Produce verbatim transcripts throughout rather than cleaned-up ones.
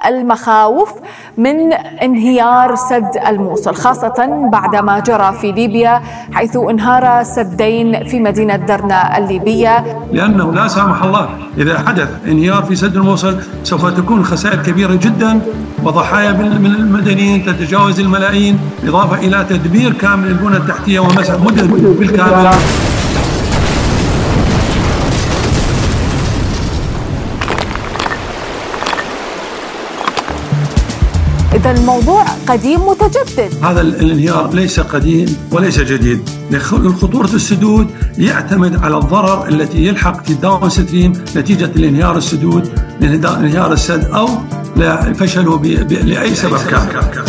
المخاوف من انهيار سد الموصل، خاصة بعدما جرى في ليبيا حيث انهار سدين في مدينة درنا الليبية. لأنه لا سامح الله إذا حدث انهيار في سد الموصل سوف تكون خسائر كبيرة جدا وضحايا من المدنيين تتجاوز الملايين، إضافة إلى تدمير كامل البنى التحتية ومسح مدن بالكامل. إذا الموضوع قديم متجدد. هذا الانهيار ليس قديم وليس جديد. الخطورة السدود يعتمد على الضرر التي يلحق في الداون ستريم نتيجة الانهيار السدود، انهيار السد أو فشله لأي سبب كان.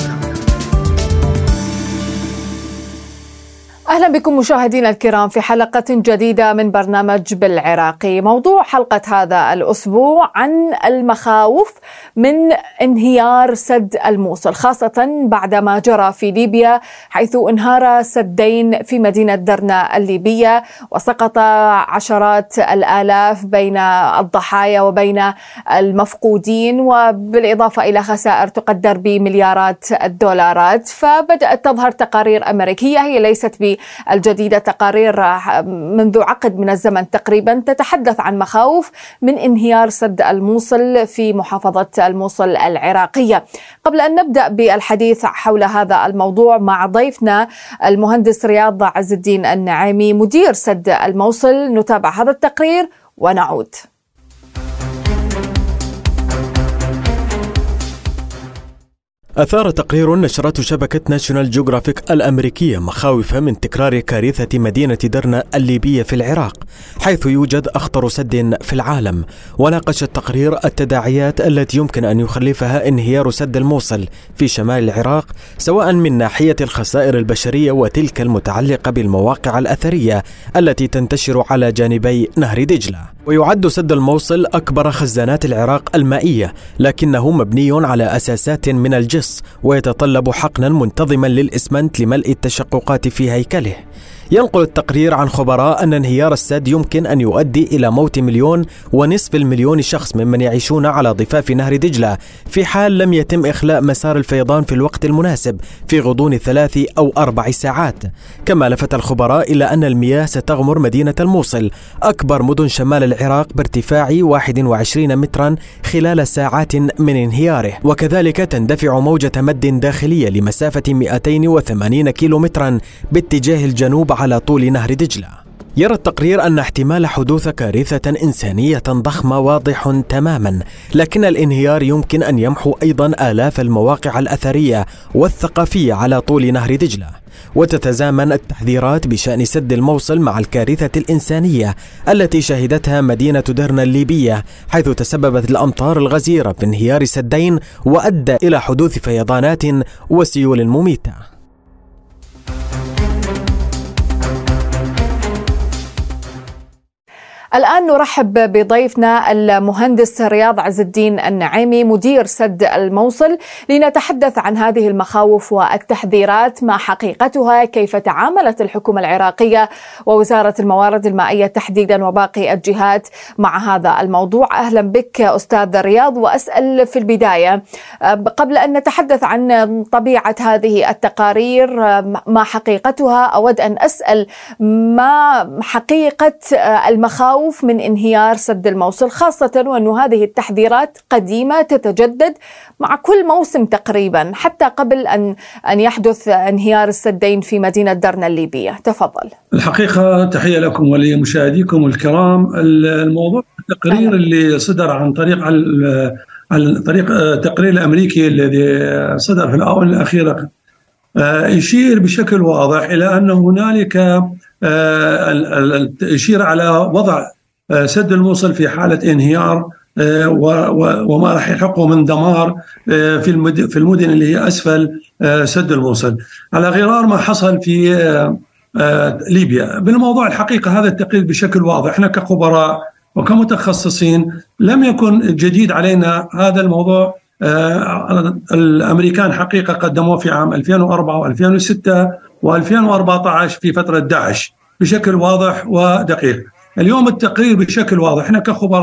أهلا بكم مشاهدينا الكرام في حلقة جديدة من برنامج بالعراقي. موضوع حلقة هذا الأسبوع عن المخاوف من انهيار سد الموصل، خاصة بعدما جرى في ليبيا حيث انهار سدين في مدينة درنا الليبية وسقط عشرات الآلاف بين الضحايا وبين المفقودين، وبالإضافة إلى خسائر تقدر بمليارات الدولارات. فبدأت تظهر تقارير أمريكية، هي ليست ب الجديدة، تقارير منذ عقد من الزمن تقريبا تتحدث عن مخاوف من انهيار سد الموصل في محافظة الموصل العراقية. قبل أن نبدأ بالحديث حول هذا الموضوع مع ضيفنا المهندس رياض عز الدين النعيمي مدير سد الموصل، نتابع هذا التقرير ونعود. أثار تقرير نشرته شبكة ناشونال جيوغرافيك الأمريكية مخاوف من تكرار كارثة مدينة درنا الليبية في العراق، حيث يوجد أخطر سد في العالم. وناقش التقرير التداعيات التي يمكن أن يخلفها انهيار سد الموصل في شمال العراق، سواء من ناحية الخسائر البشرية وتلك المتعلقة بالمواقع الأثرية التي تنتشر على جانبي نهر دجلة. ويعد سد الموصل أكبر خزانات العراق المائية، لكنه مبني على أساسات من الجص ويتطلب حقنا منتظما للإسمنت لملء التشققات في هيكله. ينقل التقرير عن خبراء أن انهيار السد يمكن أن يؤدي إلى موت مليون ونصف المليون شخص ممن يعيشون على ضفاف نهر دجلة في حال لم يتم إخلاء مسار الفيضان في الوقت المناسب في غضون ثلاث أو أربع ساعات. كما لفت الخبراء إلى أن المياه ستغمر مدينة الموصل أكبر مدن شمال العراق بارتفاع واحد وعشرين مترا خلال ساعات من انهياره، وكذلك تندفع موجة مد داخلية لمسافة مئتين وثمانين كيلومترا باتجاه الجنوب على طول نهر دجلة. يرى التقرير أن احتمال حدوث كارثة إنسانية ضخمة واضح تماما، لكن الانهيار يمكن أن يمحو أيضا آلاف المواقع الأثرية والثقافية على طول نهر دجلة. وتتزامن التحذيرات بشأن سد الموصل مع الكارثة الإنسانية التي شهدتها مدينة درنا الليبية، حيث تسببت الأمطار الغزيرة في انهيار سدين وأدى إلى حدوث فيضانات وسيول مميتة. الآن نرحب بضيفنا المهندس رياض عز الدين النعيمي مدير سد الموصل لنتحدث عن هذه المخاوف والتحذيرات، ما حقيقتها، كيف تعاملت الحكومة العراقية ووزارة الموارد المائية تحديدا وباقي الجهات مع هذا الموضوع. أهلا بك أستاذ رياض. وأسأل في البداية قبل أن نتحدث عن طبيعة هذه التقارير ما حقيقتها، أود أن أسأل ما حقيقة المخاوف من انهيار سد الموصل، خاصة وأن هذه التحذيرات قديمة تتجدد مع كل موسم تقريبا حتى قبل أن أن يحدث انهيار السدين في مدينة درنا الليبية. تفضل. الحقيقة تحية لكم ولمشاهديكم الكرام. الموضوع التقرير اللي صدر عن طريق عن طريق التقرير الأمريكي الذي صدر في الآونة الأخيرة يشير بشكل واضح إلى أن هنالك يشير على وضع سد الموصل في حالة انهيار وما راح يلحقه من دمار في المدن اللي هي أسفل سد الموصل، على غرار ما حصل في ليبيا. بالموضوع الحقيقة هذا التقرير بشكل واضح، احنا كخبراء وكمتخصصين لم يكن جديد علينا هذا الموضوع. الأمريكان حقيقة قدموه في عام ألفين وأربعة وألفين وستة وألفين وأربعة عشر في فترة داعش بشكل واضح ودقيق. اليوم التقرير بشكل واضح، احنا كخبراء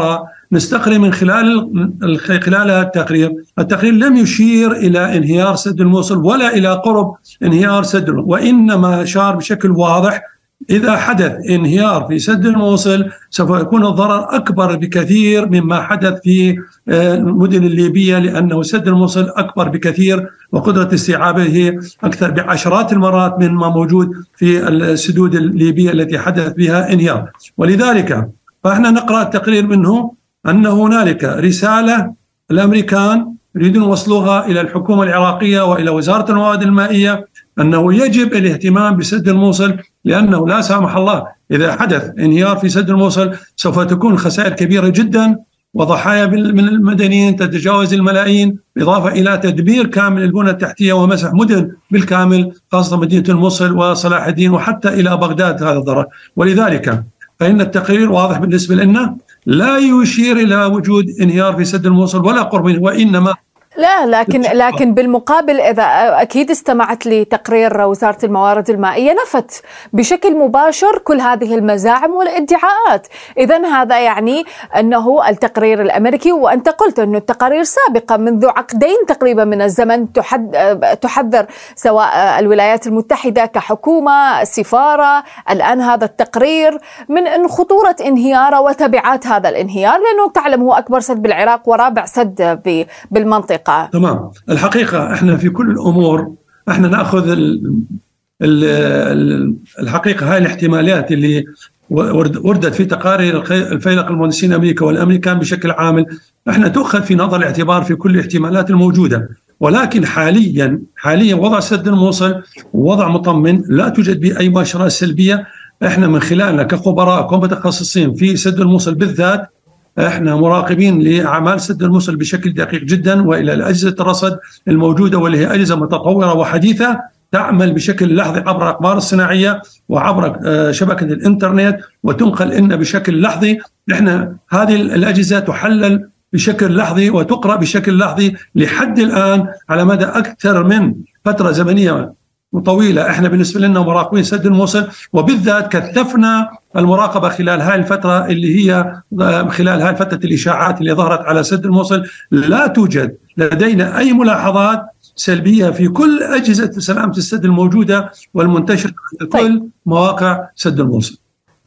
نستقري من خلال خلالها التقرير. التقرير لم يشير إلى انهيار سد الموصل ولا إلى قرب انهيار سد الموصل، وإنما أشار بشكل واضح إذا حدث انهيار في سد الموصل سوف يكون الضرر أكبر بكثير مما حدث في المدن الليبية، لأنه سد الموصل أكبر بكثير وقدرة استيعابه أكثر بعشرات المرات من ما موجود في السدود الليبية التي حدث بها انهيار. ولذلك فإحنا نقرأ التقرير منه أن هنالك رسالة الأمريكان يريدون وصلوها إلى الحكومة العراقية وإلى وزارة الموارد المائية أنه يجب الاهتمام بسد الموصل، لأنه لا سامح الله إذا حدث انهيار في سد الموصل سوف تكون خسائر كبيرة جدا وضحايا من المدنيين تتجاوز الملايين، إضافة إلى تدمير كامل البنى التحتية ومسح مدن بالكامل خاصة مدينة الموصل وصلاح الدين وحتى إلى بغداد هذا الضرر. ولذلك فإن التقرير واضح بالنسبة لنا لا يشير إلى وجود انهيار في سد الموصل ولا قرب، وإنما لا لكن لكن بالمقابل إذا أكيد استمعت لتقرير وزارة الموارد المائية نفت بشكل مباشر كل هذه المزاعم والادعاءات. إذن هذا يعني أنه التقرير الأمريكي، وأنت قلت أنه التقارير سابقة منذ عقدين تقريبا من الزمن تحذر سواء الولايات المتحدة كحكومة السفارة الآن هذا التقرير من أن خطورة انهيار وتبعات هذا الانهيار، لأنه تعلم هو أكبر سد بالعراق ورابع سد بالمنطقة. تمام. الحقيقة احنا في كل الأمور احنا نأخذ ال ال الحقيقة هاي الاحتمالات اللي وردت في تقارير الفيلق المهندسين أمريكا والأمريكان بشكل عام احنا تؤخذ في نظر الاعتبار في كل الاحتمالات الموجودة. ولكن حاليا حاليا وضع سد الموصل وضع مطمئن، لا توجد به أي مؤشرات سلبية. احنا من خلالنا كخبراء ومتخصصين في سد الموصل بالذات احنا مراقبين لاعمال سد الموصل بشكل دقيق جدا، والى الاجهزه الرصد الموجوده واللي هي اجهزه متطوره وحديثه تعمل بشكل لحظي عبر الاقمار الصناعيه وعبر شبكه الانترنت وتنقل لنا بشكل لحظي. احنا هذه الاجهزه تحلل بشكل لحظي وتقرا بشكل لحظي لحد الان على مدى اكثر من فتره زمنيه طويلة. احنا بالنسبة لنا مراقبين سد الموصل، وبالذات كثفنا المراقبة خلال هاي الفترة اللي هي خلال هاي فترة الإشاعات اللي ظهرت على سد الموصل. لا توجد لدينا أي ملاحظات سلبية في كل أجهزة سلامة السد الموجودة والمنتشرة في كل طيب. مواقع سد الموصل.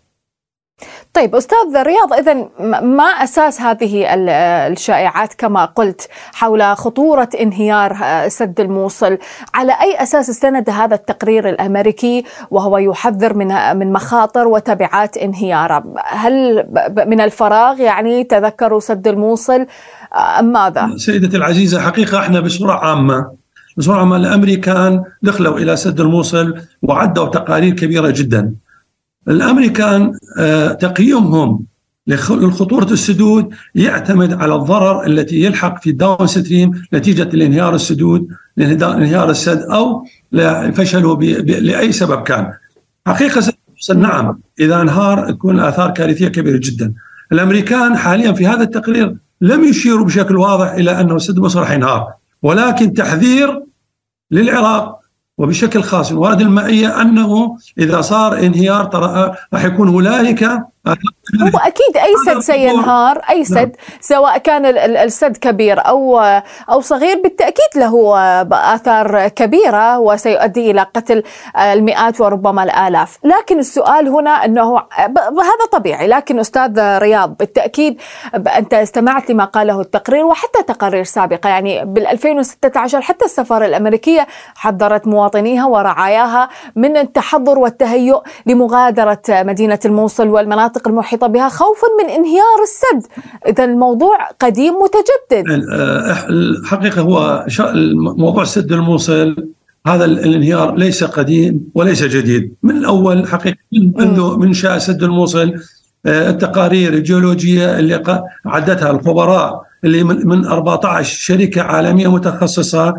طيب أستاذ رياض، إذن ما أساس هذه الشائعات كما قلت حول خطورة انهيار سد الموصل؟ على أي أساس استند هذا التقرير الأمريكي وهو يحذر من من مخاطر وتبعات انهياره؟ هل من الفراغ يعني تذكروا سد الموصل أم ماذا؟ سيدتي العزيزة، حقيقة احنا بصورة عامة بصورة عامة الأمريكان دخلوا إلى سد الموصل وعدوا تقارير كبيرة جدا. الأمريكان تقييمهم لخطورة السدود يعتمد على الضرر التي يلحق في الداون ستريم نتيجة لانهيار السدود، لانهيار السد أو فشله لأي سبب كان. حقيقة نعم إذا انهار تكون آثار كارثية كبيرة جدا. الأمريكان حاليا في هذا التقرير لم يشيروا بشكل واضح إلى أنه سد مصر راح ينهار، ولكن تحذير للعراق وبشكل خاص الموارد المائية أنه إذا صار انهيار ترى راح يكون هنالك هو أكيد أي سد سينهار، أي سد سواء كان السد كبير أو أو صغير بالتأكيد له آثار كبيرة وسيؤدي إلى قتل المئات وربما الآلاف. لكن السؤال هنا أنه هذا طبيعي. لكن أستاذ رياض بالتأكيد أنت استمعت لما قاله التقرير وحتى تقارير سابقة، يعني بالألفين وستة عشر حتى السفارة الأمريكية حذرت مواطنيها ورعاياها من التحضر والتهيؤ لمغادرة مدينة الموصل والمناطق المحيطة بها خوفا من انهيار السد. إذا الموضوع قديم متجدد. الحقيقة هو موضوع سد الموصل هذا الانهيار ليس قديم وليس جديد، من الأول حقيقة منذ من شاء سد الموصل التقارير الجيولوجية اللي عدتها الخبراء اللي من أربعة عشر شركة عالمية متخصصة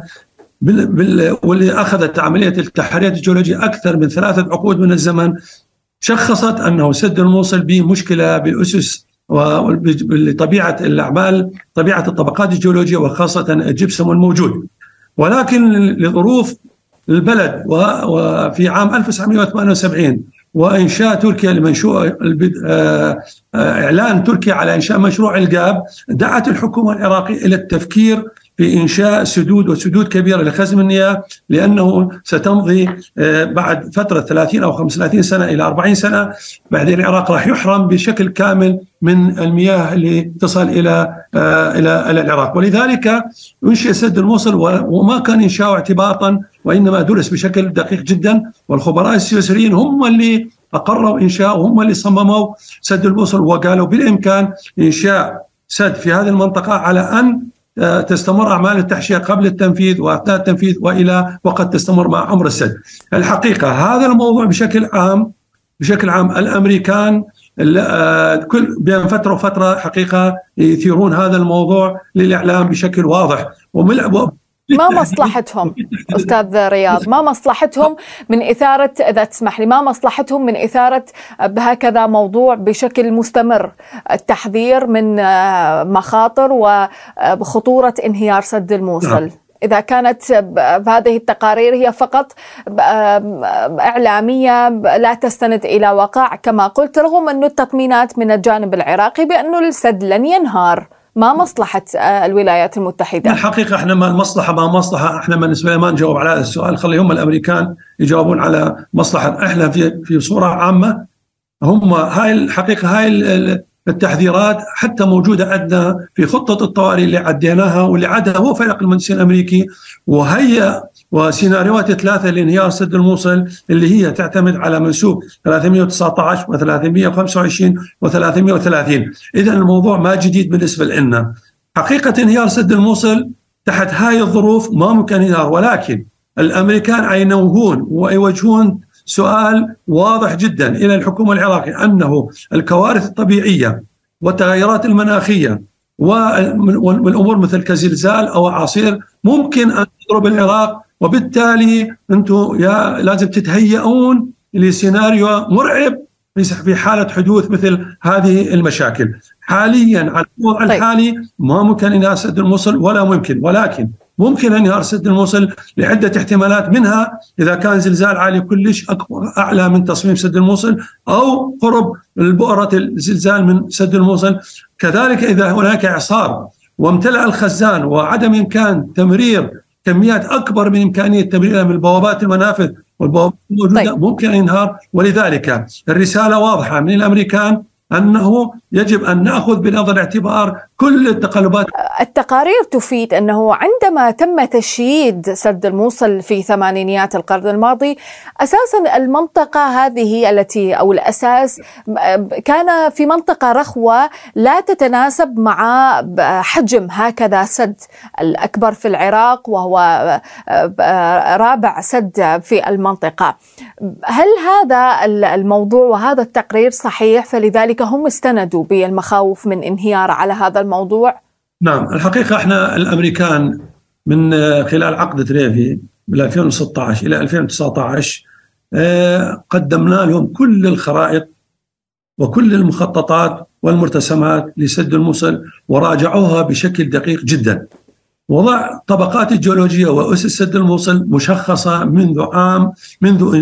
واللي أخذت عملية التحريات الجيولوجية أكثر من ثلاثة عقود من الزمن، شخصت أنه سد الموصل به مشكلة بالأسس وبطبيعة الأعمال، طبيعة الطبقات الجيولوجية وخاصة الجبسم الموجود. ولكن لظروف البلد وفي عام ألف وتسعمئة وثمانية وسبعين وإنشاء تركيا لمنشوء إعلان تركيا على إنشاء مشروع القاب دعت الحكومة العراقية إلى التفكير في إنشاء سدود وسدود كبيرة لخزن المياه، لأنه ستمضي بعد فترة ثلاثين أو خمسة وثلاثين سنة إلى أربعين سنة بعدين العراق راح يحرم بشكل كامل من المياه اللي تصل إلى إلى العراق. ولذلك أنشئ سد الموصل، وما كان إنشاؤه اعتباطا وإنما درس بشكل دقيق جدا، والخبراء السويسريين هم اللي أقروا إنشاء وهم اللي صمموا سد الموصل، وقالوا بالإمكان إنشاء سد في هذه المنطقة على أن تستمر أعمال التحشية قبل التنفيذ وأثناء التنفيذ وإلى وقد تستمر مع عمر السد. الحقيقة هذا الموضوع بشكل عام بشكل عام الأمريكان كل بين فترة وفترة حقيقة يثيرون هذا الموضوع للإعلام بشكل واضح. ما مصلحتهم أستاذ رياض، ما مصلحتهم من إثارة، إذا تسمح لي، ما مصلحتهم من إثارة بهكذا موضوع بشكل مستمر، التحذير من مخاطر وخطورة انهيار سد الموصل؟ إذا كانت هذه التقارير هي فقط إعلامية لا تستند إلى واقع كما قلت، رغم أن التطمينات من الجانب العراقي بأن السد لن ينهار، ما مصلحة الولايات المتحدة؟ الحقيقة احنا ما المصلحة ما مصلحة، احنا بالنسبة لنا ما نجاوب على هذا السؤال، خليهم الأمريكان يجاوبون على مصلحة. احنا في في صورة عامة هم هاي الحقيقة هاي التحذيرات حتى موجودة عندنا في خطة الطوارئ اللي عديناها واللي عدها هو فريق المهندسين الأمريكي، وهي وسيناريوهات ثلاثة لانهيار سد الموصل اللي هي تعتمد على منسوب ثلاثمئة وتسعة عشر وثلاثمئة وخمسة وعشرين وثلاثمئة وثلاثين. إذن الموضوع ما جديد بالنسبة لنا. حقيقة انهيار سد الموصل تحت هاي الظروف ما ممكن انهيار، ولكن الأمريكان عينوهون ويوجهون سؤال واضح جدا إلى الحكومة العراقية أنه الكوارث الطبيعية والتغيرات المناخية والأمور مثل كزلزال أو أعاصير ممكن أن تضرب العراق، وبالتالي أنتم يا لازم تتهيئون لسيناريو مرعب في حالة حدوث مثل هذه المشاكل. حاليا على الوضع الحالي ما ممكن انهيار سد الموصل ولا ممكن، ولكن ممكن انهيار سد الموصل لعدة احتمالات، منها إذا كان زلزال عالي كلش أكبر أعلى من تصميم سد الموصل، أو قرب البؤرة الزلزال من سد الموصل. كذلك إذا هناك إعصار وامتلأ الخزان وعدم إمكان تمرير كميات أكبر من إمكانية تمريرها من البوابات المنافذ والبوابات الموجودة طيب. ممكن ينهار. ولذلك الرسالة واضحة من الأمريكان أنه يجب أن نأخذ بنظر الاعتبار كل التقلبات. التقارير تفيد أنه عندما تم تشييد سد الموصل في ثمانينيات القرن الماضي، أساسا المنطقة هذه التي أو الأساس كان في منطقة رخوة لا تتناسب مع حجم هكذا سد الأكبر في العراق وهو رابع سد في المنطقة. هل هذا الموضوع وهذا التقرير صحيح؟ فلذلك هم استندوا بالمخاوف من انهيار على هذا الموضوع؟ نعم، الحقيقة احنا الأمريكان من خلال عقد ريفي من ألفين وستة عشر إلى ألفين وتسعة عشر قدمنا لهم كل الخرائط وكل المخططات والمرتسمات لسد الموصل وراجعوها بشكل دقيق جدا. وضع طبقات الجيولوجية وأسس سد الموصل مشخصة منذ عام منذ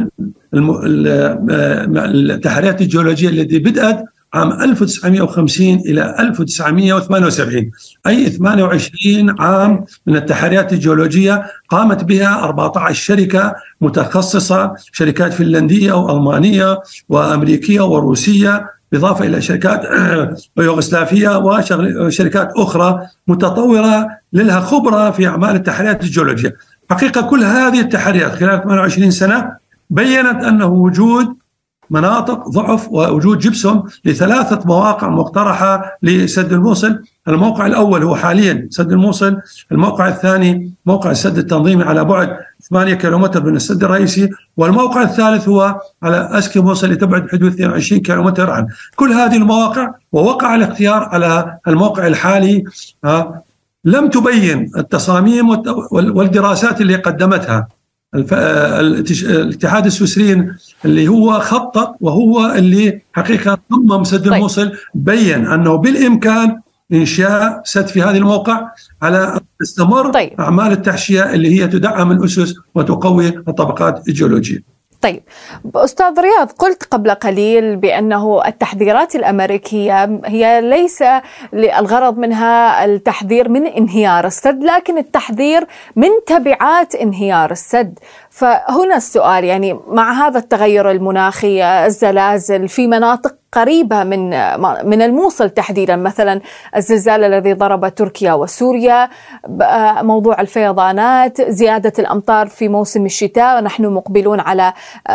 التحريات الجيولوجية التي بدأت عام ألف وتسعمئة وخمسين إلى ألف وتسعمئة وثمانية وسبعين، أي ثمانية وعشرين عام من التحريات الجيولوجية قامت بها أربعة عشر شركة متخصصة، شركات فنلندية وألمانية وأمريكية وروسية، بالإضافة إلى شركات يوغوسلافية وشركات أخرى متطورة لها خبرة في أعمال التحريات الجيولوجية. حقيقة كل هذه التحريات خلال ثمانية وعشرين سنة بيّنت أنه وجود مناطق ضعف ووجود جبسهم لثلاثة مواقع مقترحة لسد الموصل. الموقع الأول هو حاليا سد الموصل، الموقع الثاني موقع السد التنظيمي على بعد ثمانية كيلومتر من السد الرئيسي، والموقع الثالث هو على أسكي موصل اللي تبعد حدود اثنين وعشرين كيلومتر عن كل هذه المواقع. ووقع الاختيار على الموقع الحالي. لم تبين التصاميم والدراسات اللي قدمتها الاتحاد السويسري اللي هو خطط وهو اللي حقيقة صمم سد الموصل، بيّن أنه بالإمكان إنشاء سد في هذه الموقع على أن تستمر طيب. أعمال التحشية اللي هي تدعم الأسس وتقوي الطبقات الجيولوجية. طيب أستاذ رياض، قلت قبل قليل بأنه التحذيرات الأمريكية هي ليس الغرض منها التحذير من انهيار السد، لكن التحذير من تبعات انهيار السد. فهنا السؤال، يعني مع هذا التغير المناخي، الزلازل في مناطق قريبة من من الموصل تحديدا، مثلا الزلزال الذي ضرب تركيا وسوريا، موضوع الفيضانات، زيادة الأمطار في موسم الشتاء، ونحن مقبلون على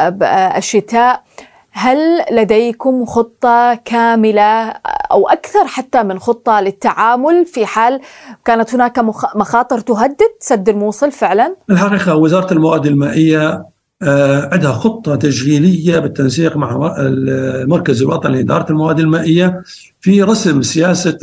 الشتاء. هل لديكم خطة كاملة أو أكثر حتى من خطة للتعامل في حال كانت هناك مخاطر تهدد سد الموصل فعلا؟ الحقيقة وزارة الموارد المائية عندها خطة تشغيلية بالتنسيق مع المركز الوطني لإدارة الموارد المائية في رسم سياسة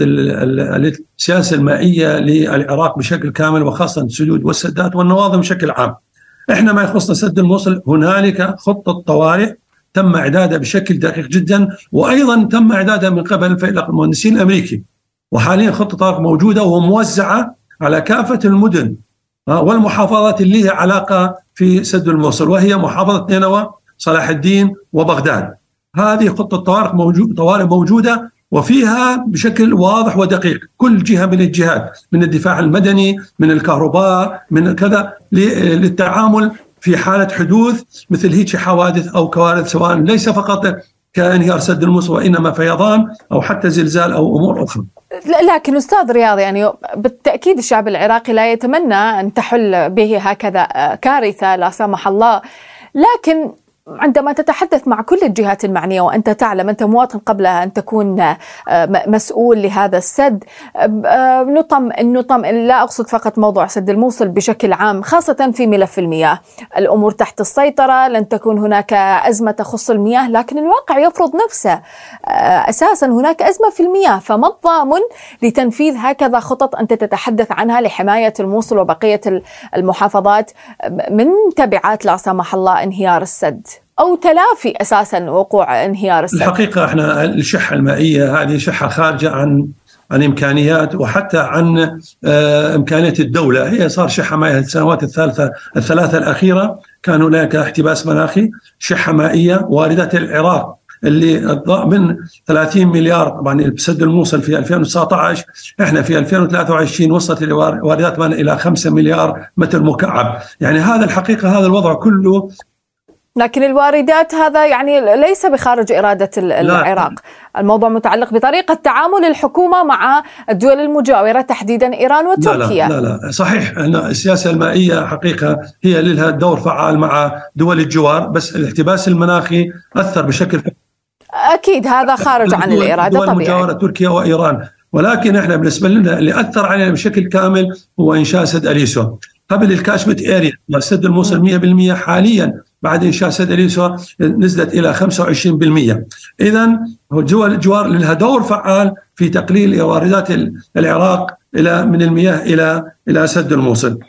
السياسة المائية للعراق بشكل كامل، وخاصة السدود والسدات والنواظم بشكل عام. احنا ما يخصنا سد الموصل هنالك خطة طوارئ تم إعدادها بشكل دقيق جدا، وأيضا تم إعدادها من قبل فريق المهندسين الأمريكي، وحاليا خطة طوارئ موجودة وموزعة على كافة المدن والمحافظات اللي لها علاقة في سد الموصل، وهي محافظة نينوى، صلاح الدين، وبغداد. هذه خطة طوارئ موجود طوارئ موجودة، وفيها بشكل واضح ودقيق كل جهة من الجهات، من الدفاع المدني، من الكهرباء، من كذا، للتعامل في حالة حدوث مثل هيك حوادث أو كوارث، سواء ليس فقط كانهيار سد الموصل وإنما فيضان أو حتى زلزال أو أمور أخرى. لكن أستاذ رياض، يعني بالتأكيد الشعب العراقي لا يتمنى أن تحل به هكذا كارثة لا سمح الله، لكن عندما تتحدث مع كل الجهات المعنية، وأنت تعلم، أنت مواطن قبل أن تكون مسؤول لهذا السد، نطمئن نطمئن لا أقصد فقط موضوع سد الموصل بشكل عام، خاصة في ملف المياه، الأمور تحت السيطرة، لن تكون هناك أزمة تخص المياه، لكن الواقع يفرض نفسه. أساسا هناك أزمة في المياه، فما الضامن لتنفيذ هكذا خطط أنت تتحدث عنها لحماية الموصل وبقية المحافظات من تبعات لا سمح الله انهيار السد أو تلافي أساساً وقوع انهيار السد؟ الحقيقة احنا الشحة المائية هذه شحة خارجة عن عن إمكانيات وحتى عن آه إمكانية الدولة. هي صار شحة مائية السنوات الثالثة الثلاثة الأخيرة كان هناك احتباس مناخي، شحة مائية. واردات العراق اللي من ثلاثين مليار طبعا بسد الموصل في ألفين وتسعة عشر، احنا في ألفين وثلاثة وعشرين وصلت الواردات إلى خمسة مليار متر مكعب. يعني هذا الحقيقة هذا الوضع كله، لكن الواردات هذا يعني ليس بخارج إرادة العراق. الموضوع متعلق بطريقة تعامل الحكومة مع الدول المجاورة تحديدا إيران وتركيا. لا لا لا, لا. صحيح أن السياسة المائية حقيقة هي لها دور فعال مع دول الجوار، بس الاحتباس المناخي أثر بشكل أكيد هذا خارج عن الإرادة طبيعي. دول المجاورة تركيا وإيران، ولكن احنا بالنسبة لنا اللي أثر علينا بشكل كامل هو إنشاء سد أليسو قبل الكاشمت إيريا. سد الموصل مئة بالمئة حاليا بعد إنشاء سد أليسو نزلت إلى خمسة وعشرين بالمئة. إذن دول الجوار لها دور فعال في تقليل واردات العراق إلى من المياه إلى إلى سد الموصل.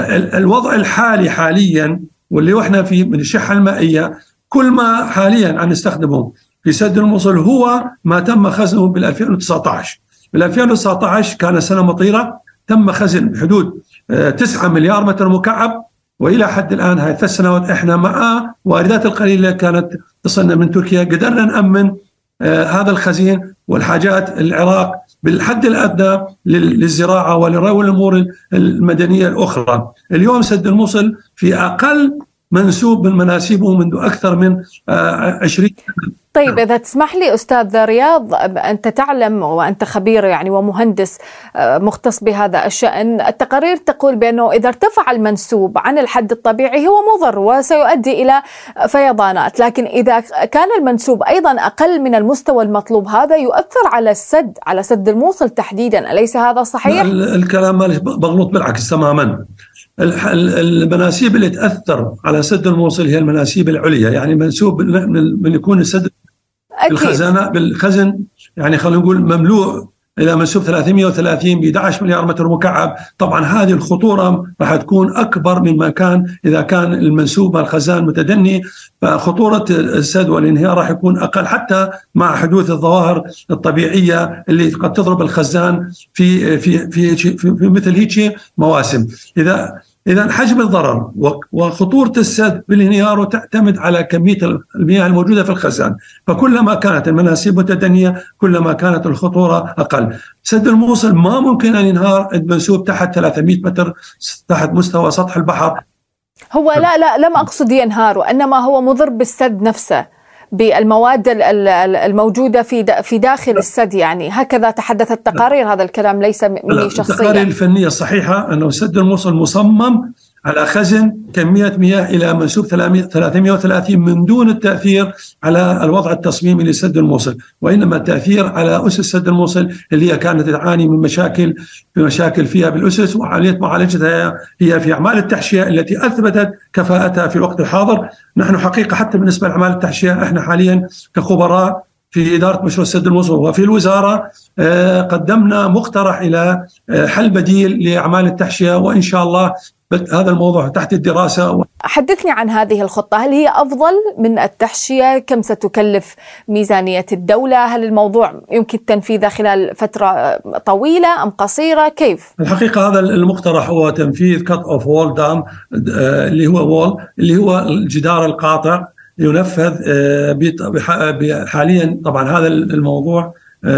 الوضع الحالي حاليا واللي احنا فيه من الشحة المائية، كل ما حاليا عم نستخدمه في سد الموصل هو ما تم خزنه بال ألفين وتسعة عشر. بال ألفين وتسعة عشر كان سنة مطيرة، تم خزن بحدود تسعة مليار متر مكعب، وإلى حد الآن هاي الثلاث سنوات إحنا مع واردات القليلة كانت تصلنا من تركيا قدرنا نأمن آه هذا الخزين والحاجات العراق بالحد الأدنى للزراعة والأمور المدنية الأخرى. اليوم سد الموصل في أقل منسوب من مناسيبه منذ أكثر من آه عشرين سنة. طيب إذا تسمح لي أستاذ رياض، أنت تعلم وأنت خبير يعني ومهندس مختص بهذا الشأن، التقارير تقول بأنه إذا ارتفع المنسوب عن الحد الطبيعي هو مضر وسيؤدي إلى فيضانات، لكن إذا كان المنسوب أيضا أقل من المستوى المطلوب هذا يؤثر على السد، على سد الموصل تحديدا، أليس هذا صحيح؟ الكلام مغلوط بالعكس تماما. المناسيب اللي تأثر على سد الموصل هي المناسيب العليا، يعني منسوب من يكون السد بالخزانة بالخزن يعني خلينا نقول مملوء إلى منسوب ثلاثمئة وثلاثين ب أحد عشر مليار متر مكعب. طبعا هذه الخطورة راح تكون أكبر مما كان إذا كان المنسوب الخزان متدني، فخطورة السد والانهيار راح يكون أقل حتى مع حدوث الظواهر الطبيعية اللي قد تضرب الخزان في في في في, في مثل هيك مواسم. إذا إذا حجم الضرر وخطورة السد بالانهيار تعتمد على كمية المياه الموجودة في الخزان، فكلما كانت المناسيب متدنية كلما كانت الخطورة أقل. سد الموصل ما ممكن أن ينهار عند منسوب تحت ثلاثمئة متر تحت مستوى سطح البحر. هو لا لا لم أقصد ينهار، إنما هو مضر بالسد نفسه بالمواد الموجودة في في داخل السد، يعني هكذا تحدثت التقارير. هذا الكلام ليس مني شخصيا. التقارير الفنية الصحيحة أنه سد الموصل مصمم على خزن كمية مياه إلى منسوب ثلاثمئة وثلاثين من دون التأثير على الوضع التصميمي لسد الموصل، وإنما التأثير على أسس سد الموصل اللي هي كانت تعاني من مشاكل بمشاكل فيها بالأسس، وعملية معالجتها هي في أعمال التحشية التي أثبتت كفاءتها في الوقت الحاضر. نحن حقيقة حتى بالنسبة لأعمال التحشية احنا حاليا كخبراء في إدارة مشروع سد الموصل وفي الوزارة قدمنا مقترح إلى حل بديل لأعمال التحشية، وإن شاء الله هذا الموضوع تحت الدراسة. حدثني عن هذه الخطة، هل هي أفضل من التحشية؟ كم ستكلف ميزانية الدولة؟ هل الموضوع يمكن تنفيذه خلال فترة طويلة أم قصيرة؟ كيف؟ الحقيقة هذا المقترح هو تنفيذ كات أوف وول دام اللي هو وول اللي هو الجدار القاطع ينفذ حاليا. طبعا هذا الموضوع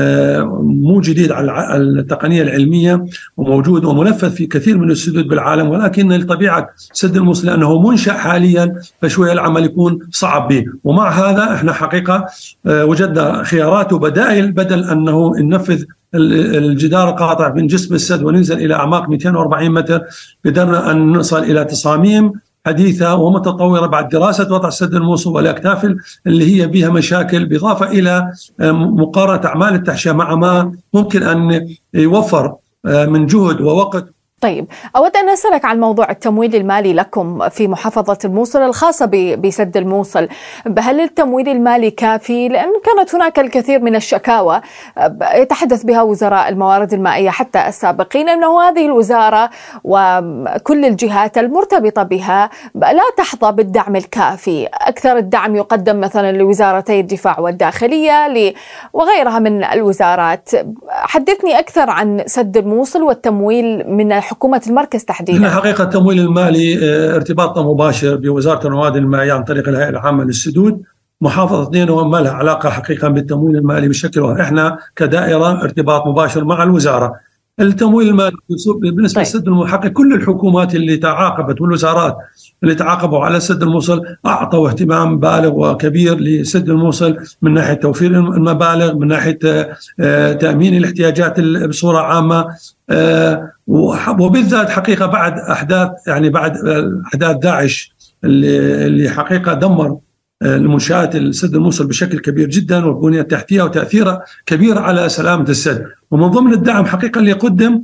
مو جديد على التقنية العلمية وموجود ومنفذ في كثير من السدود بالعالم، ولكن طبيعة سد الموصل لأنه منشأ حاليا فشوية العمل يكون صعب به. ومع هذا احنا حقيقة وجدنا خيارات وبدائل، بدل أنه ننفذ الجدار القاطع من جسم السد وننزل إلى أعماق مئتين وأربعين متر، قدرنا أن نصل إلى تصاميم حديثة ومتطورة بعد دراسة وضع سد الموصل والأكتاف اللي هي بها مشاكل، بالإضافة إلى مقارنة أعمال التحشية مع ما ممكن أن يوفر من جهد ووقت. طيب، أود أن أسألك عن موضوع التمويل المالي لكم في محافظة الموصل الخاصة بسد الموصل. هل التمويل المالي كافي؟ لأن كانت هناك الكثير من الشكاوى يتحدث بها وزراء الموارد المائية حتى السابقين أنه هذه الوزارة وكل الجهات المرتبطة بها لا تحظى بالدعم الكافي. أكثر الدعم يقدم مثلا لوزارتي الدفاع والداخلية وغيرها من الوزارات. حدثني أكثر عن سد الموصل والتمويل من حكومة المركز تحديدا. حقيقة التمويل المالي ارتباط مباشر بوزارة الموارد المائية عن طريق الهيئة العامة للسدود. محافظة نينوى ما لها علاقة حقيقة بالتمويل المالي بشكل واحد. احنا كدائرة ارتباط مباشر مع الوزارة. التمويل المالي بالنسبة لسد الموصل، كل الحكومات اللي تعاقبت والوزارات اللي تعاقبوا على سد الموصل أعطوا اهتمام بالغ وكبير لسد الموصل من ناحية توفير المبالغ، من ناحية تأمين الاحتياجات بصورة عامة، وبالذات حقيقة بعد أحداث يعني بعد أحداث داعش اللي اللي حقيقة دمر المنشآت السد الموصل بشكل كبير جدا والبنية التحتية وتأثيرها كبير على سلامة السد. ومن ضمن الدعم حقيقة اللي قدم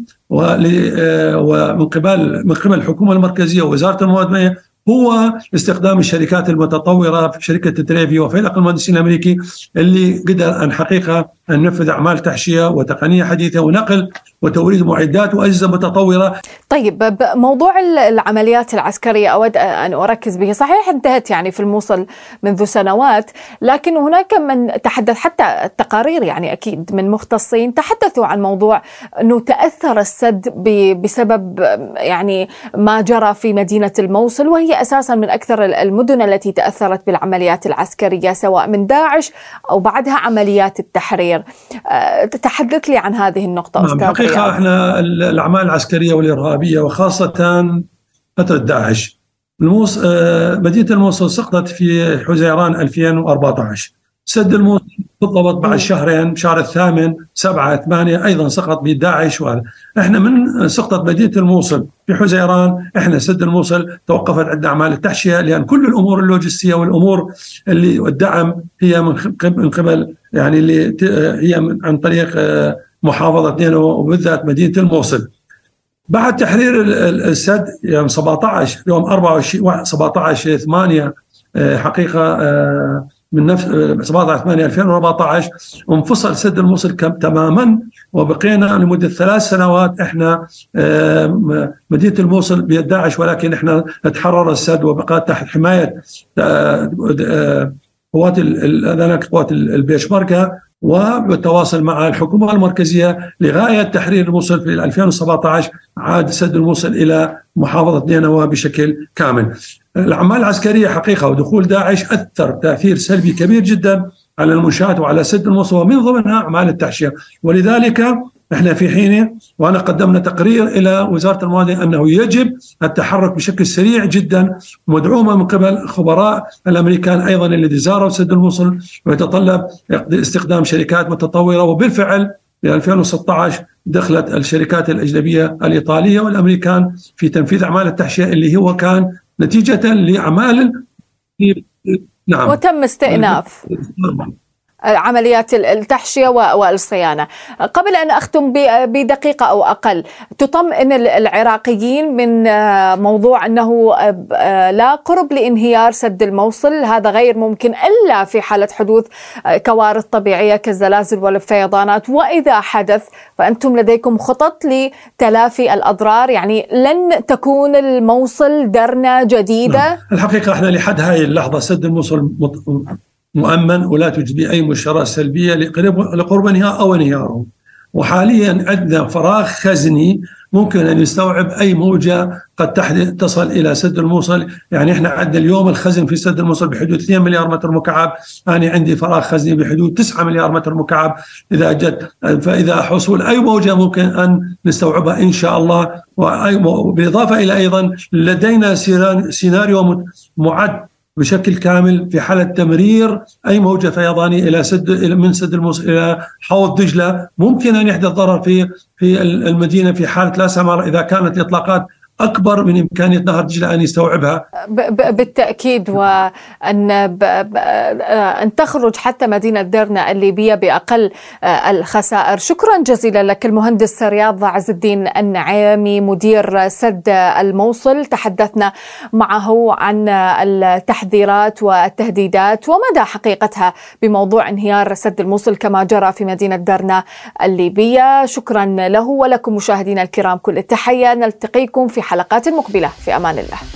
ومن قبل من قبل الحكومة المركزية ووزارة الموارد المائية هو استخدام الشركات المتطورة في شركة تريفي وفيلق المهندسين الأمريكي اللي قدر أن حقيقة أن ننفذ أعمال تحشية وتقنية حديثة ونقل وتوريد معدات وأجهزة متطورة. طيب، موضوع العمليات العسكرية أود أن أركز به. صحيح انتهت يعني في الموصل منذ سنوات، لكن هناك من تحدث حتى التقارير يعني أكيد من مختصين تحدثوا عن موضوع أنه تأثر السد بسبب يعني ما جرى في مدينة الموصل، وهي أساسا من أكثر المدن التي تأثرت بالعمليات العسكرية سواء من داعش أو بعدها عمليات التحرير. تتحدث لي عن هذه النقطة أستاذ؟ حقيقة احنا الأعمال العسكرية والإرهابية وخاصة فترة داعش الموصل مدينة الموصل سقطت في حزيران ألفين وأربعة عشر. سد الموصل بالضبط بعد شهرين شهر الثامن سبعة ثمانية أيضا سقط بداعش. احنا من سقطت مدينة الموصل في حزيران احنا سد الموصل توقفت عندنا أعمال التحشية، لأن كل الأمور اللوجستية والأمور اللي والدعم هي من قبل يعني اللي هي من عن طريق محافظة نينوى وبالذات مدينة الموصل. بعد تحرير السد يوم سبعة عشر يوم أربعة وعشرين سبعة عشر ثمانية حقيقة من نفس سبعة عشر ثمانية ألفين وأربعة عشر انفصل سد الموصل تماما، وبقينا لمدة ثلاث سنوات احنا مدينة الموصل بيد داعش، ولكن احنا تحرر السد وبقى تحت حماية قوات قوات البيشمركة وبالتواصل مع الحكومة المركزية لغاية تحرير الموصل في ألفين وسبعة عشر. عاد سد الموصل إلى محافظة نينوى بشكل كامل. الأعمال العسكرية حقيقة ودخول داعش أثر تأثير سلبي كبير جدا على المنشآت وعلى سد الموصل، ومن ضمنها أعمال التحشية. ولذلك احنا في حين وانا قدمنا تقرير الى وزاره الموارد انه يجب التحرك بشكل سريع جدا، مدعومه من قبل خبراء الامريكان ايضا الذي زاروا سد الموصل، ويتطلب استخدام شركات متطوره. وبالفعل في ألفين وستة عشر دخلت الشركات الاجنبيه الايطاليه والامريكان في تنفيذ اعمال التحشيه اللي هو كان نتيجه لاعمال. نعم. وتم استئناف عمليات التحشية والصيانة. قبل أن أختم بدقيقة أو أقل، تطمئن العراقيين من موضوع أنه لا قرب لانهيار سد الموصل، هذا غير ممكن إلا في حالة حدوث كوارث طبيعية كالزلازل والفيضانات، وإذا حدث فأنتم لديكم خطط لتلافي الأضرار، يعني لن تكون الموصل درنة جديدة؟ الحقيقة احنا لحد هاي اللحظة سد الموصل مؤمن ولا توجد به أي مؤشرات سلبية لقرب انهيار أو انهياره. وحاليا عندنا فراغ خزني ممكن أن يستوعب أي موجة قد تصل إلى سد الموصل. يعني إحنا عندنا اليوم الخزن في سد الموصل بحدود اثنين مليار متر مكعب، أنا عندي فراغ خزني بحدود تسعة مليار متر مكعب إذا جت. فإذا حصول أي موجة ممكن أن نستوعبها إن شاء الله. وبالإضافة إلى أيضا لدينا سيناريو معد بشكل كامل في حالة تمرير أي موجة فيضانية إلى سد من سد الموصل إلى حوض دجلة، ممكن أن يحدث ضرر في في المدينة في حالة لا سمر إذا كانت الإطلاقات أكبر من إمكانية نهر دجلة أن يستوعبها. بالتأكيد، وأن أن تخرج حتى مدينة درنا الليبية بأقل الخسائر. شكرا جزيلا لك المهندس رياض عز الدين النعيمي مدير سد الموصل، تحدثنا معه عن التحذيرات والتهديدات ومدى حقيقتها بموضوع انهيار سد الموصل كما جرى في مدينة درنا الليبية. شكرا له ولكم مشاهدينا الكرام كل التحية، نلتقيكم في حلقات مقبلة، في أمان الله.